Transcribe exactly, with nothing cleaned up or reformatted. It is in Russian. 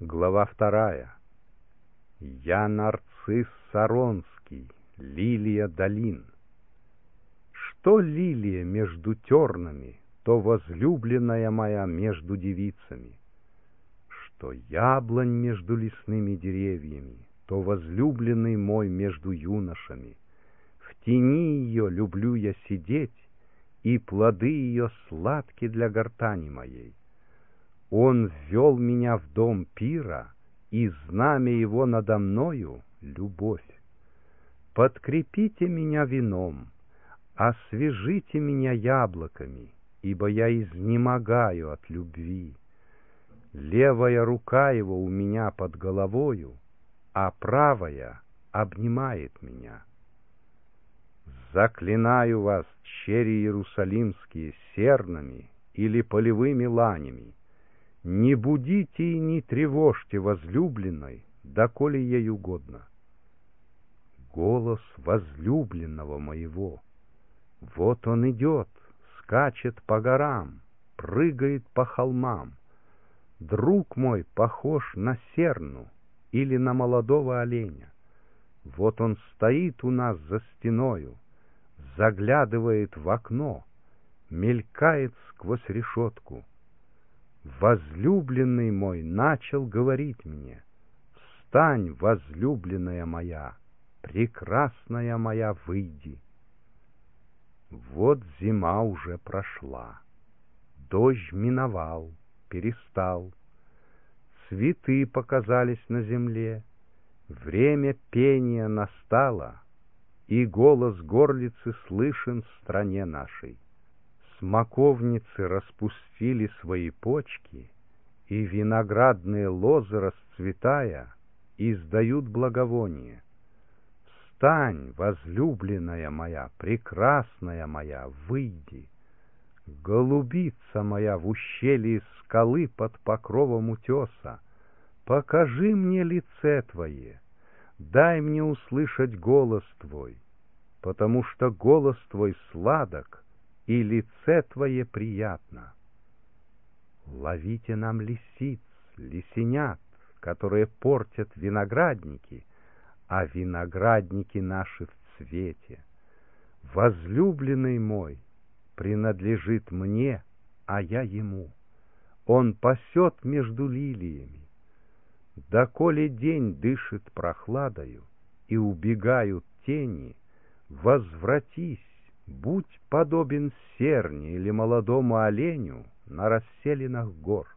Глава вторая. Я нарцисс Саронский, лилия долин. Что лилия между тернами, то возлюбленная моя между девицами. Что яблонь между лесными деревьями, то возлюбленный мой между юношами. В тени ее люблю я сидеть, и плоды ее сладки для гортани моей. Он ввел меня в дом пира, и знамя его надо мною — любовь. Подкрепите меня вином, освежите меня яблоками, ибо я изнемогаю от любви. Левая рука его у меня под головою, а правая обнимает меня. Заклинаю вас, чери иерусалимские, сернами или полевыми ланями, не будите и не тревожьте возлюбленной, доколе ей угодно. Голос возлюбленного моего. Вот он идет, скачет по горам, прыгает по холмам. Друг мой похож на серну или на молодого оленя. Вот он стоит у нас за стеною, заглядывает в окно, мелькает сквозь решетку. Возлюбленный мой начал говорить мне: «Встань, возлюбленная моя, прекрасная моя, выйди». Вот зима уже прошла, дождь миновал, перестал, цветы показались на земле, время пения настало, и голос горлицы слышен в стране нашей. Смоковницы распустили свои почки, и виноградные лозы, расцветая, издают благовоние. Встань, возлюбленная моя, прекрасная моя, выйди. Голубица моя в ущелье скалы под покровом утеса, покажи мне лице твое, дай мне услышать голос твой, потому что голос твой сладок, и лице твое приятно. Ловите нам лисиц, лисенят, которые портят виноградники, а виноградники наши в цвете. Возлюбленный мой принадлежит мне, а я ему. Он пасет между лилиями. Доколе день дышит прохладою и убегают тени, возвратись, будь подобен серне или молодому оленю на расселинах гор.